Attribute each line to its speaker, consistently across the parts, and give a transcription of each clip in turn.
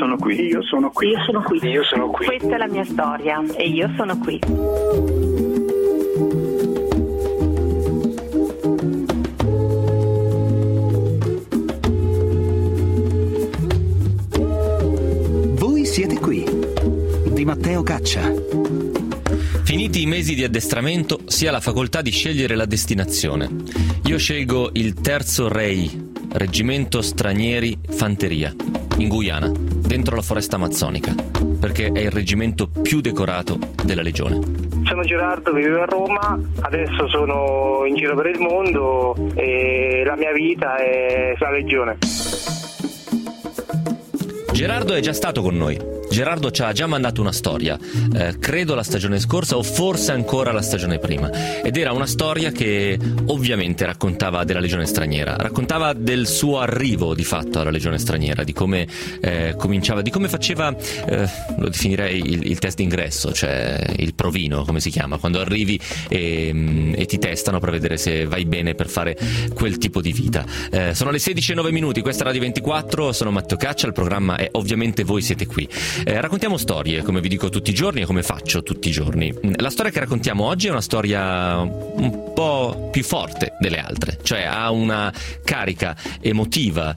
Speaker 1: sono qui.
Speaker 2: Io sono qui.
Speaker 3: Io sono qui.
Speaker 2: Io sono qui.
Speaker 3: Questa è la mia storia e io sono qui.
Speaker 4: Voi siete qui, di Matteo Caccia.
Speaker 5: Finiti i mesi di addestramento, si ha la facoltà di scegliere la destinazione. Io scelgo il Terzo Rei, Reggimento Stranieri Fanteria, in Guyana, dentro la foresta amazzonica, perché è il reggimento più decorato della Legione.
Speaker 6: Sono Gerardo, vivo a Roma, adesso sono in giro per il mondo e la mia vita è la Legione.
Speaker 5: Gerardo è già stato con noi. Gerardo ci ha già mandato una storia, credo la stagione scorsa o forse ancora la stagione prima, ed era una storia che ovviamente raccontava della Legione Straniera, raccontava del suo arrivo di fatto alla Legione Straniera, di come cominciava, di come faceva, lo definirei il test d'ingresso, cioè il provino, come si chiama, quando arrivi e ti testano per vedere se vai bene per fare quel tipo di vita. Sono le 16:09, questa è Radio 24, sono Matteo Caccia, il programma è Ovviamente Voi Siete Qui. Raccontiamo storie, come vi dico tutti i giorni e come faccio tutti i giorni. La storia che raccontiamo oggi è una storia un po' più forte delle altre, cioè ha una carica emotiva,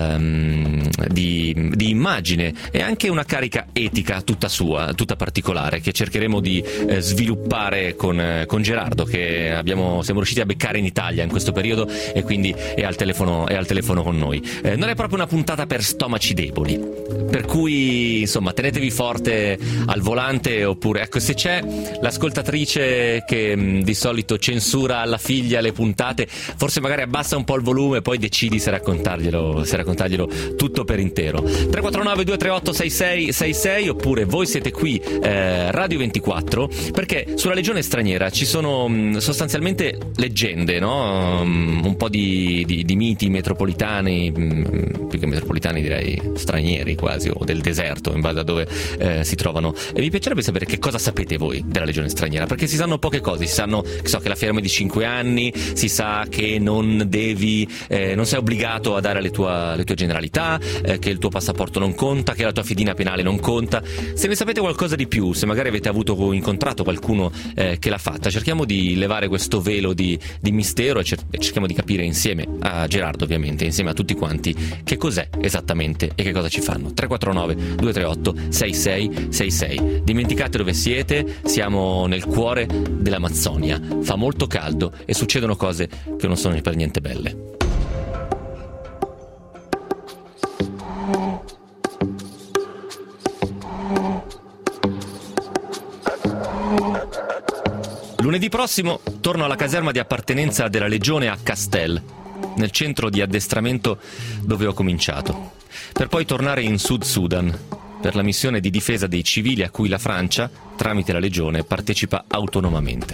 Speaker 5: di immagine e anche una carica etica tutta sua, tutta particolare, che cercheremo di sviluppare con Gerardo, che siamo riusciti a beccare in Italia in questo periodo e quindi è al telefono con noi. Non è proprio una puntata per stomaci deboli, per cui insomma tenetevi forte al volante, oppure ecco, se c'è l'ascoltatrice che di solito censura alla figlia le puntate, forse magari abbassa un po' il volume e poi decidi se raccontarglielo tutto per intero. 349 238 6666, oppure Voi Siete Qui, Radio 24, perché sulla Legione Straniera ci sono sostanzialmente leggende, no? Un po' di miti metropolitani, più che metropolitani direi stranieri quasi, o del deserto, in base a dove si trovano. E mi piacerebbe sapere che cosa sapete voi della Legione Straniera, perché si sanno poche cose. Si sanno, che la ferma è di 5 anni, si sa che non sei obbligato a dare le tue generalità, che il tuo passaporto non conta, che la tua fedina penale non conta. Se ne sapete qualcosa di più, se magari avete incontrato qualcuno che l'ha fatta, cerchiamo di levare questo velo di mistero e cerchiamo di capire insieme a Gerardo, ovviamente, insieme a tutti quanti, che cos'è esattamente e che cosa ci fanno. 349 238 6666. Dimenticate dove siete, siamo nel cuore dell'Amazzonia, fa molto caldo e succedono cose che non sono per niente belle. Lunedì prossimo torno alla caserma di appartenenza della Legione a Castel, nel centro di addestramento dove ho cominciato, per poi tornare in Sud Sudan per la missione di difesa dei civili a cui la Francia, tramite la Legione, partecipa autonomamente.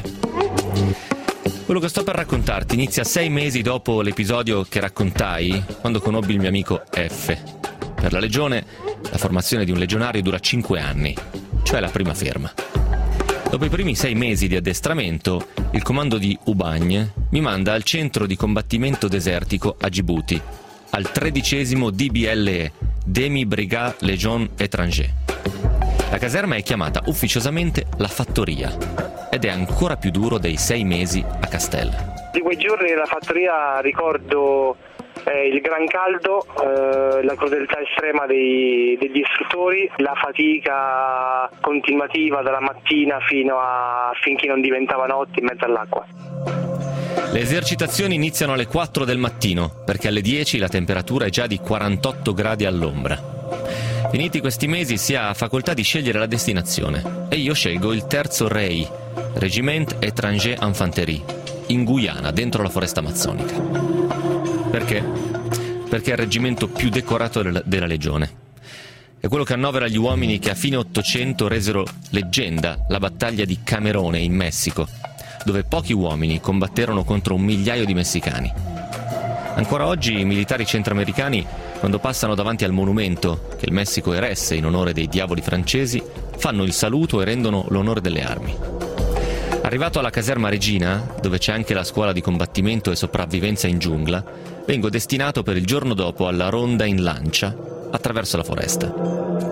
Speaker 5: Quello che sto per raccontarti inizia 6 mesi dopo l'episodio che raccontai quando conobbi il mio amico F. Per la Legione, la formazione di un legionario dura 5 anni, cioè la prima ferma. Dopo i primi 6 mesi di addestramento, il comando di Ubagne mi manda al centro di combattimento desertico a Djibouti, al 13° DBLE, Demi Brigade Légion Étranger. La caserma è chiamata ufficiosamente la fattoria ed è ancora più duro dei 6 mesi a Castel.
Speaker 6: Di quei giorni nella fattoria ricordo il gran caldo, la crudeltà estrema degli istruttori, la fatica continuativa dalla mattina finché non diventava notte in mezzo all'acqua.
Speaker 5: Le esercitazioni iniziano alle 4 del mattino, perché alle 10 la temperatura è già di 48 gradi all'ombra. Finiti questi mesi si ha facoltà di scegliere la destinazione e io scelgo il Terzo Rei, Regiment Étranger Infanterie, in Guyana, dentro la foresta amazzonica. Perché? Perché è il reggimento più decorato della Legione. È quello che annovera gli uomini che a fine Ottocento resero leggenda la battaglia di Camerone in Messico, dove pochi uomini combatterono contro 1 migliaio di messicani. Ancora oggi i militari centroamericani, quando passano davanti al monumento che il Messico eresse in onore dei diavoli francesi, fanno il saluto e rendono l'onore delle armi. Arrivato alla caserma Regina, dove c'è anche la scuola di combattimento e sopravvivenza in giungla, vengo destinato per il giorno dopo alla ronda in lancia attraverso la foresta.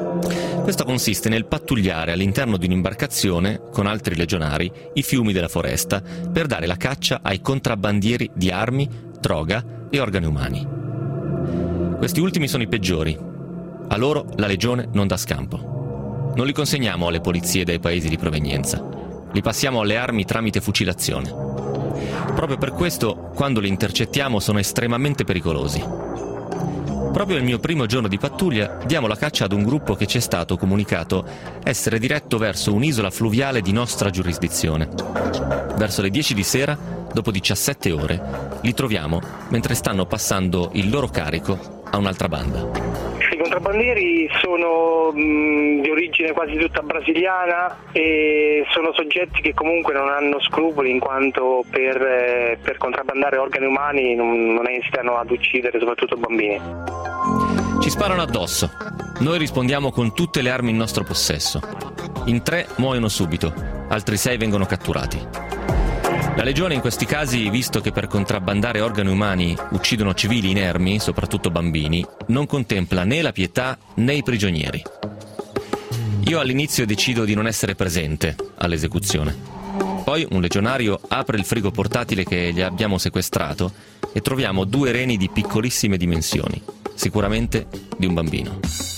Speaker 5: Questo consiste nel pattugliare all'interno di un'imbarcazione con altri legionari i fiumi della foresta per dare la caccia ai contrabbandieri di armi, droga e organi umani. Questi ultimi sono i peggiori. A loro la Legione non dà scampo. Non li consegniamo alle polizie dei paesi di provenienza. Li passiamo alle armi tramite fucilazione. Proprio per questo, quando li intercettiamo, sono estremamente pericolosi. Proprio il mio primo giorno di pattuglia diamo la caccia ad un gruppo che ci è stato comunicato essere diretto verso un'isola fluviale di nostra giurisdizione. Verso le 10 di sera, dopo 17 ore, li troviamo mentre stanno passando il loro carico a un'altra banda.
Speaker 6: I contrabbandieri sono di origine quasi tutta brasiliana e sono soggetti che comunque non hanno scrupoli, in quanto per contrabbandare organi umani non esitano ad uccidere soprattutto bambini.
Speaker 5: Ci sparano addosso. Noi rispondiamo con tutte le armi in nostro possesso. In 3 muoiono subito, altri 6 vengono catturati. La Legione in questi casi, visto che per contrabbandare organi umani uccidono civili inermi, soprattutto bambini, non contempla né la pietà né i prigionieri. Io all'inizio decido di non essere presente all'esecuzione. Poi un legionario apre il frigo portatile che gli abbiamo sequestrato e troviamo 2 reni di piccolissime dimensioni, sicuramente di un bambino.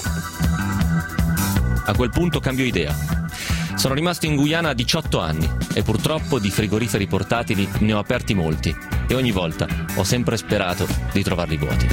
Speaker 5: A quel punto cambio idea. Sono rimasto in Guyana 18 anni e purtroppo di frigoriferi portatili ne ho aperti molti e ogni volta ho sempre sperato di trovarli vuoti.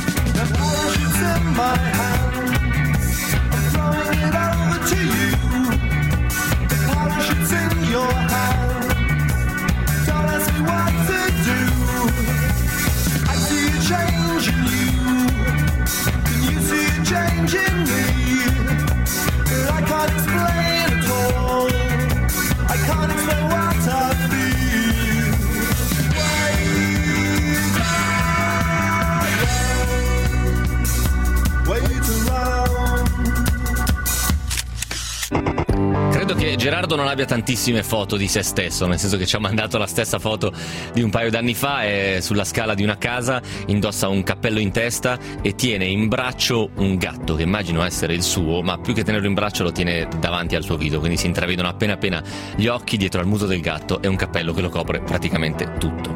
Speaker 5: Credo che Gerardo non abbia tantissime foto di se stesso, nel senso che ci ha mandato la stessa foto di un paio d'anni fa, è sulla scala di una casa, indossa un cappello in testa e tiene in braccio un gatto che immagino essere il suo, ma più che tenerlo in braccio lo tiene davanti al suo viso, quindi si intravedono appena appena gli occhi dietro al muso del gatto e un cappello che lo copre praticamente tutto.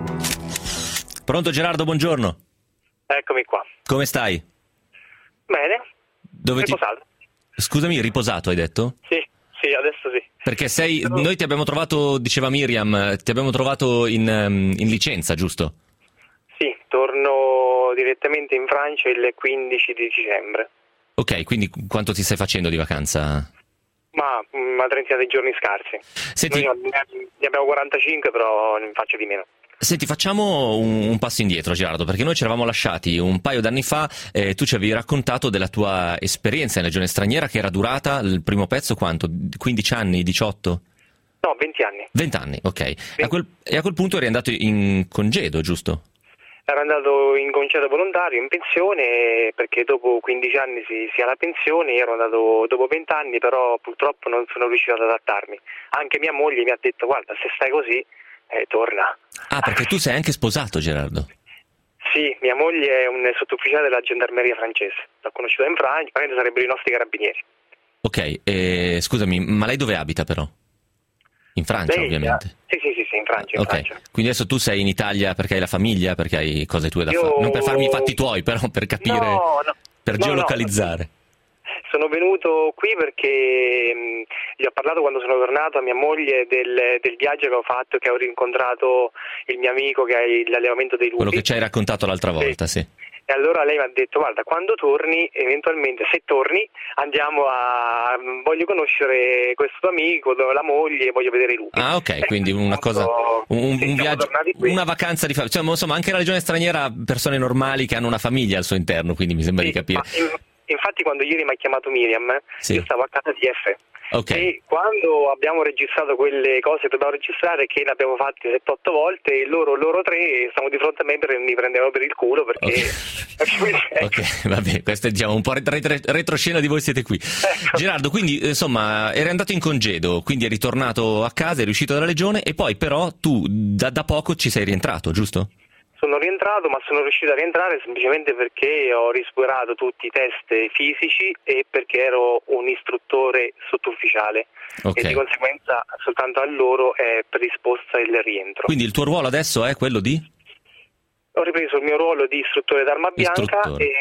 Speaker 5: Pronto Gerardo, buongiorno.
Speaker 6: Eccomi qua.
Speaker 5: Come stai?
Speaker 6: Bene. Riposato.
Speaker 5: Scusami, riposato hai detto?
Speaker 6: Sì, adesso sì.
Speaker 5: Perché noi ti abbiamo trovato, diceva Miriam, ti abbiamo trovato in licenza, giusto?
Speaker 6: Sì, torno direttamente in Francia il 15 di dicembre.
Speaker 5: Ok, quindi quanto ti stai facendo di vacanza?
Speaker 6: Ma una trentina di giorni scarsi.
Speaker 5: Senti,
Speaker 6: noi ne abbiamo 45, però ne faccio di meno.
Speaker 5: Senti, facciamo un passo indietro, Gerardo, perché noi ci eravamo lasciati un paio d'anni fa, tu ci avevi raccontato della tua esperienza in Legione Straniera, che era durata, il primo pezzo quanto? 15 anni, 18?
Speaker 6: No, 20 anni.
Speaker 5: 20 anni, ok.
Speaker 6: 20.
Speaker 5: E a quel punto eri andato in congedo, giusto?
Speaker 6: Ero andato in congedo volontario, in pensione, perché dopo 15 anni si ha la pensione, ero andato dopo 20 anni, però purtroppo non sono riuscito ad adattarmi. Anche mia moglie mi ha detto, guarda, se stai così, torna.
Speaker 5: Ah, perché tu sei anche sposato, Gerardo?
Speaker 6: Sì, mia moglie è un sottufficiale della gendarmeria francese. L'ho conosciuta in Francia, sarebbero i nostri carabinieri.
Speaker 5: Ok, scusami, ma lei dove abita però? In Francia, ovviamente.
Speaker 6: Sì, in Francia. Francia.
Speaker 5: Quindi adesso tu sei in Italia perché hai la famiglia, perché hai cose tue da fare. Non per farmi i fatti tuoi, però per capire, per geolocalizzare.
Speaker 6: Sono venuto qui perché gli ho parlato quando sono tornato a mia moglie del viaggio che ho fatto, che ho rincontrato il mio amico che ha l'allevamento dei lupi.
Speaker 5: Quello che ci hai raccontato l'altra volta, sì.
Speaker 6: E allora lei mi ha detto, guarda, quando torni, eventualmente, se torni, voglio conoscere questo tuo amico, la moglie, voglio vedere i lupi.
Speaker 5: Ah, ok, quindi una cosa, un viaggio, una vacanza di famiglia. Cioè, insomma, anche la Legione Straniera, persone normali che hanno una famiglia al suo interno, quindi mi sembra di capire.
Speaker 6: Infatti quando ieri mi ha chiamato Miriam, io stavo a casa di F.
Speaker 5: Okay.
Speaker 6: E quando abbiamo registrato quelle cose che dobbiamo registrare, che le abbiamo fatte 7-8 volte, e loro 3 stavano di fronte a me mi prendevano per il culo perché...
Speaker 5: Ok, vabbè, questo è diciamo un po' retroscena di Voi siete qui.
Speaker 6: Ecco.
Speaker 5: Gerardo, quindi insomma eri andato in congedo, quindi eri tornato a casa, eri uscito dalla Legione e poi però tu da poco ci sei rientrato, giusto?
Speaker 6: Sono rientrato, ma sono riuscito a rientrare semplicemente perché ho risuperato tutti i test fisici e perché ero un istruttore sottufficiale, e di conseguenza soltanto a loro è predisposta il rientro.
Speaker 5: Quindi il tuo ruolo adesso è quello di?
Speaker 6: Ho ripreso il mio ruolo di istruttore d'arma bianca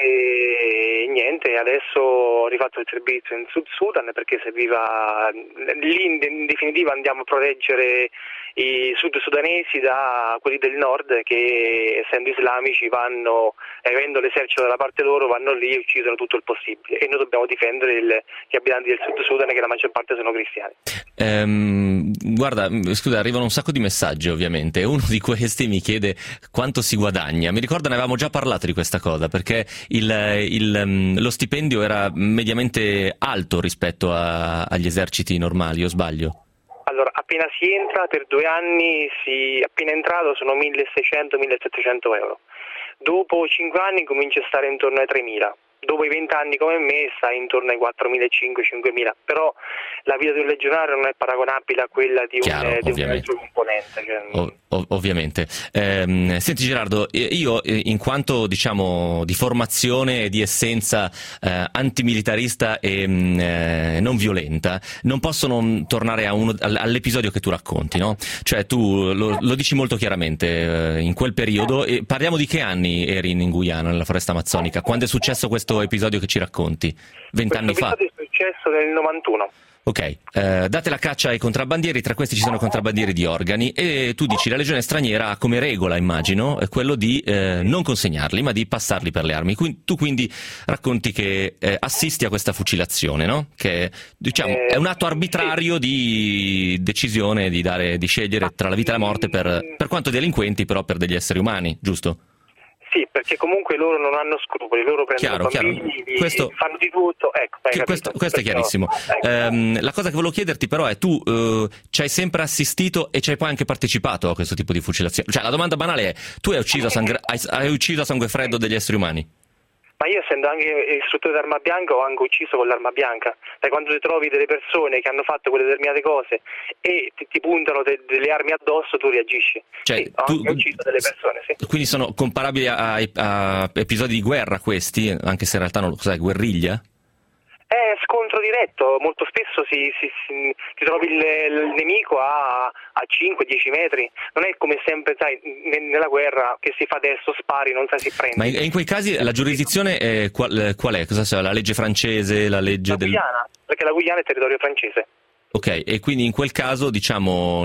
Speaker 6: e niente, adesso ho rifatto il servizio in Sud Sudan perché serviva, lì in definitiva andiamo a proteggere i sud sudanesi da quelli del nord che, essendo islamici, avendo l'esercito dalla parte loro, vanno lì e uccidono tutto il possibile, e noi dobbiamo difendere gli abitanti del Sud Sudan, che la maggior parte sono cristiani.
Speaker 5: Guarda, scusa, arrivano un sacco di messaggi ovviamente, uno di questi mi chiede quanto si guadagna. Mi ricordo, ne avevamo già parlato di questa cosa, perché lo stipendio era mediamente alto rispetto agli eserciti normali, o sbaglio?
Speaker 6: Allora, appena si entra, per 2 anni, appena entrato sono 1.600-1.700 euro. Dopo 5 anni comincia a stare intorno ai 3.000. Dopo i 20 anni come me sta intorno ai 4.500-5.000, però la vita di un legionario non è paragonabile a quella di un altro componente.
Speaker 5: Ovviamente. Senti Gerardo, io in quanto diciamo di formazione e di essenza antimilitarista e non violenta, non posso non tornare all'episodio che tu racconti, no? Cioè tu lo dici molto chiaramente, in quel periodo, e parliamo di che anni eri in Guyana, nella foresta amazzonica, quando è successo questo episodio che ci racconti? 20 anni fa?
Speaker 6: Questo è successo nel 91.
Speaker 5: Ok, date la caccia ai contrabbandieri, tra questi ci sono contrabbandieri di organi, e tu dici la legione straniera ha come regola, immagino, quello di non consegnarli, ma di passarli per le armi. Tu quindi racconti che assisti a questa fucilazione, no? Che diciamo è un atto arbitrario di decisione di scegliere tra la vita e la morte per quanto delinquenti, però per degli esseri umani, giusto?
Speaker 6: Sì, perché comunque loro non hanno scrupoli, loro prendono bambini, fanno di tutto. Ecco,
Speaker 5: questo è chiarissimo. La cosa che volevo chiederti però è, tu ci hai sempre assistito e ci hai poi anche partecipato a questo tipo di fucilazione? Cioè la domanda banale è, tu hai ucciso a sangue freddo degli esseri umani?
Speaker 6: Ma io, essendo anche istruttore d'arma bianca, ho anche ucciso con l'arma bianca. Da quando ti trovi delle persone che hanno fatto quelle determinate cose e ti puntano delle armi addosso, tu reagisci.
Speaker 5: Cioè,
Speaker 6: sì, ho anche ucciso delle persone, sì.
Speaker 5: Quindi sono comparabili a episodi di guerra questi, anche se in realtà non lo sai, guerriglia?
Speaker 6: È scontro diretto, molto spesso ti trovi il nemico a 5-10 metri, non è come sempre, sai, nella guerra che si fa adesso, spari, non sai si prende.
Speaker 5: Ma in quei casi la giurisdizione qual è? Cosa c'è? La legge francese, la legge
Speaker 6: Guyana, perché la Guyana è territorio francese.
Speaker 5: Ok, e quindi in quel caso diciamo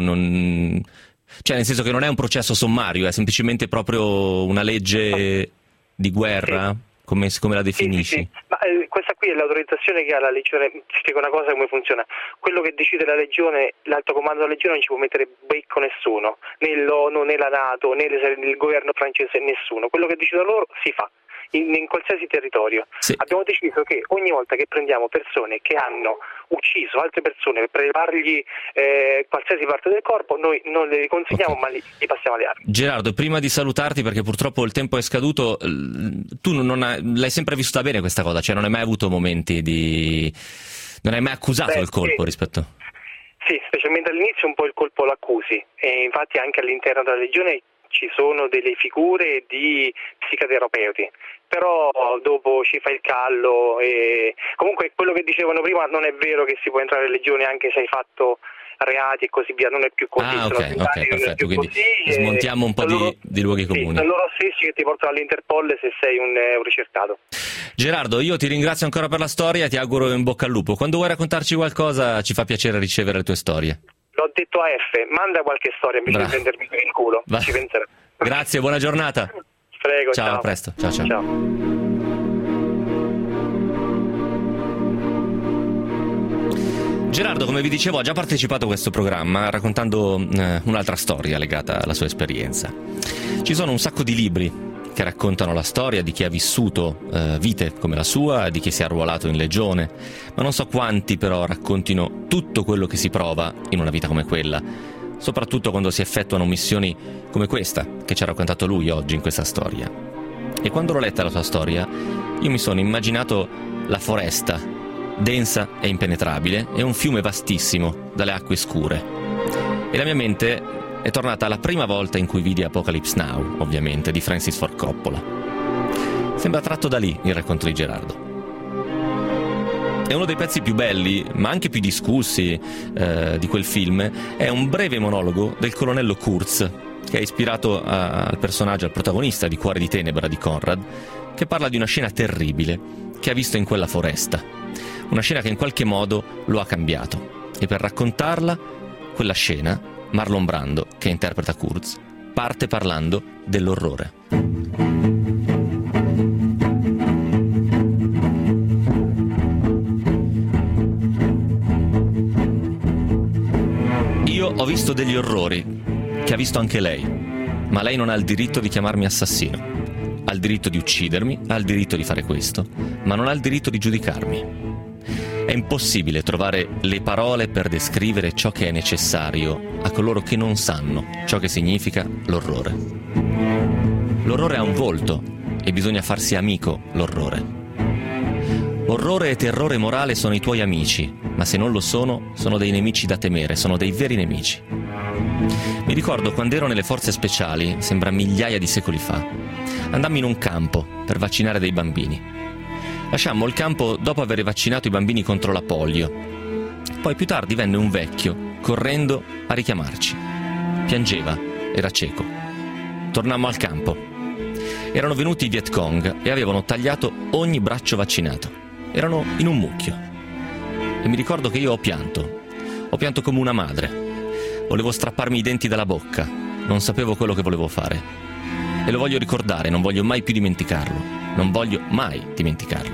Speaker 5: cioè nel senso che non è un processo sommario, è semplicemente proprio una legge di guerra? Sì. Come la definisci?
Speaker 6: Sì. Ma questa qui è l'autorizzazione che ha la legione. Ti spiego una cosa, come funziona. Quello che decide la legione, l'alto comando della legione, non ci può mettere becco nessuno, né l'ONU, né la NATO, né il governo francese, nessuno. Quello che decide loro si fa. In qualsiasi territorio. Sì. Abbiamo deciso che ogni volta che prendiamo persone che hanno ucciso altre persone per preparargli qualsiasi parte del corpo, noi non le consegniamo, ma gli passiamo le armi.
Speaker 5: Gerardo, prima di salutarti, perché purtroppo il tempo è scaduto, tu l'hai sempre vissuta bene questa cosa, cioè non hai mai avuto momenti non hai mai accusato il colpo rispetto?
Speaker 6: Sì, specialmente all'inizio un po' il colpo l'accusi, e infatti anche all'interno della legione ci sono delle figure di psicoterapeuti, però dopo ci fa il callo, e comunque quello che dicevano prima non è vero, che si può entrare in legione anche se hai fatto reati e così via, non è più così.
Speaker 5: Ok, perfetto, quindi smontiamo un po' di luoghi comuni.
Speaker 6: Sì, sono loro stessi che ti portano all'Interpol se sei un ricercato.
Speaker 5: Gerardo, io ti ringrazio ancora per la storia e ti auguro in bocca al lupo. Quando vuoi raccontarci qualcosa ci fa piacere ricevere le tue storie. L'ho
Speaker 6: detto a F, manda qualche storia invece di prendermi per il culo. Ci penserò.
Speaker 5: Grazie, buona giornata.
Speaker 6: Prego,
Speaker 5: ciao. A presto. Ciao. Gerardo, come vi dicevo, ha già partecipato a questo programma raccontando un'altra storia legata alla sua esperienza. Ci sono un sacco di libri che raccontano la storia di chi ha vissuto vite come la sua, di chi si è arruolato in legione, ma non so quanti però raccontino tutto quello che si prova in una vita come quella, soprattutto quando si effettuano missioni come questa che ci ha raccontato lui oggi in questa storia. E quando l'ho letta la sua storia, io mi sono immaginato la foresta, densa e impenetrabile, e un fiume vastissimo dalle acque scure, e la mia mente è tornata la prima volta in cui vidi Apocalypse Now, ovviamente, di Francis Ford Coppola. Sembra tratto da lì il racconto di Gerardo. È uno dei pezzi più belli, ma anche più discussi di quel film. È un breve monologo del colonnello Kurtz, che è ispirato al personaggio, al protagonista di Cuore di Tenebra di Conrad, che parla di una scena terribile che ha visto in quella foresta. Una scena che in qualche modo lo ha cambiato. E per raccontarla, quella scena, Marlon Brando, che interpreta Kurtz, parte parlando dell'orrore. Io ho visto degli orrori, che ha visto anche lei, ma lei non ha il diritto di chiamarmi assassino. Ha il diritto di uccidermi, ha il diritto di fare questo, ma non ha il diritto di giudicarmi. È impossibile trovare le parole per descrivere ciò che è necessario a coloro che non sanno ciò che significa l'orrore. L'orrore ha un volto e bisogna farsi amico l'orrore. Orrore e terrore morale sono i tuoi amici, ma se non lo sono, sono dei nemici da temere, sono dei veri nemici. Mi ricordo quando ero nelle forze speciali, sembra migliaia di secoli fa. Andammo in un campo per vaccinare dei bambini. Lasciammo il campo dopo aver vaccinato i bambini contro la polio. Poi più tardi venne un vecchio, correndo a richiamarci. Piangeva, era cieco. Tornammo al campo. Erano venuti i Viet Cong e avevano tagliato ogni braccio vaccinato. Erano in un mucchio. E mi ricordo che io ho pianto come una madre. Volevo strapparmi i denti dalla bocca, non sapevo quello che volevo fare. E lo voglio ricordare, non voglio mai più dimenticarlo. Non voglio mai dimenticarlo.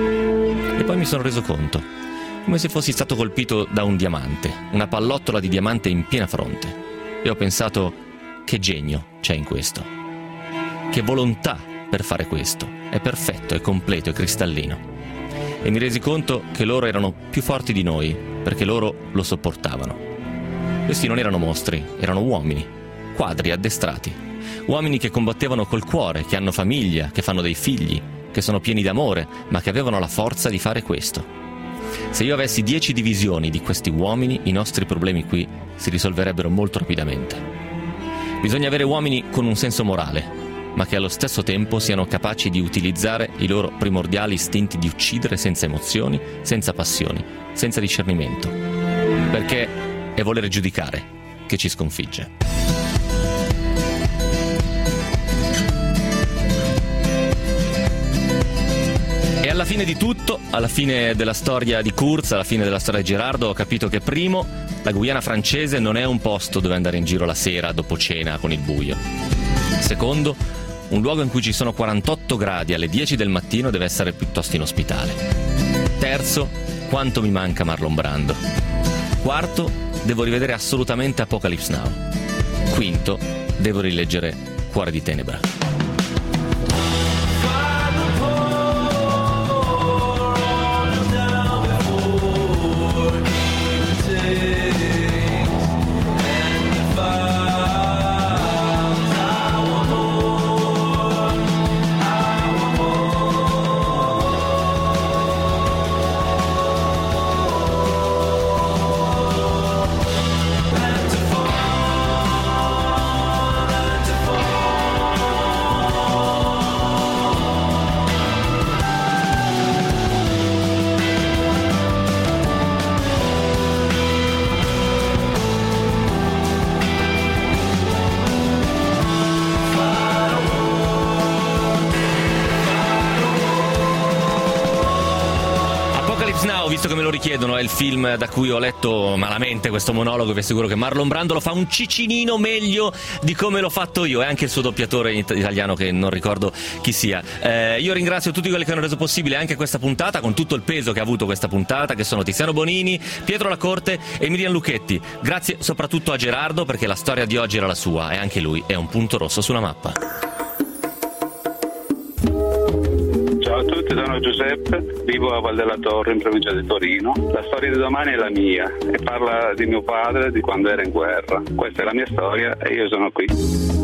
Speaker 5: E poi mi sono reso conto, come se fossi stato colpito da un diamante, una pallottola di diamante in piena fronte. E ho pensato, che genio c'è in questo. Che volontà per fare questo. È perfetto, è completo, è cristallino. E mi resi conto che loro erano più forti di noi, perché loro lo sopportavano. Questi non erano mostri, erano uomini, quadri, addestrati. Uomini che combattevano col cuore, che hanno famiglia, che fanno dei figli, che sono pieni d'amore, ma che avevano la forza di fare questo. Se io avessi 10 divisioni di questi uomini, i nostri problemi qui si risolverebbero molto rapidamente. Bisogna avere uomini con un senso morale, ma che allo stesso tempo siano capaci di utilizzare i loro primordiali istinti di uccidere senza emozioni, senza passioni, senza discernimento. Perché è volere giudicare che ci sconfigge. E alla fine di tutto, alla fine della storia di Kurtz, alla fine della storia di Gerardo, ho capito che primo, la Guyana francese non è un posto dove andare in giro la sera dopo cena con il buio. Secondo, un luogo in cui ci sono 48 gradi alle 10 del mattino deve essere piuttosto inospitale. Terzo, quanto mi manca Marlon Brando. Quarto, devo rivedere assolutamente Apocalypse Now. Quinto, devo rileggere Cuore di Tenebra. Now, visto che me lo richiedono, è il film da cui ho letto malamente questo monologo. Vi assicuro che Marlon Brando lo fa un cicinino meglio di come l'ho fatto io, e anche il suo doppiatore in italiano, che non ricordo chi sia. Io ringrazio tutti quelli che hanno reso possibile anche questa puntata, con tutto il peso che ha avuto questa puntata, che sono Tiziano Bonini, Pietro Lacorte e Miriam Lucchetti. Grazie soprattutto a Gerardo, perché la storia di oggi era la sua e anche lui è un punto rosso sulla mappa.
Speaker 1: Ciao a tutti, sono Giuseppe, vivo a Val della Torre in provincia di Torino. La storia di domani è la mia e parla di mio padre, di quando era in guerra. Questa è la mia storia e io sono qui.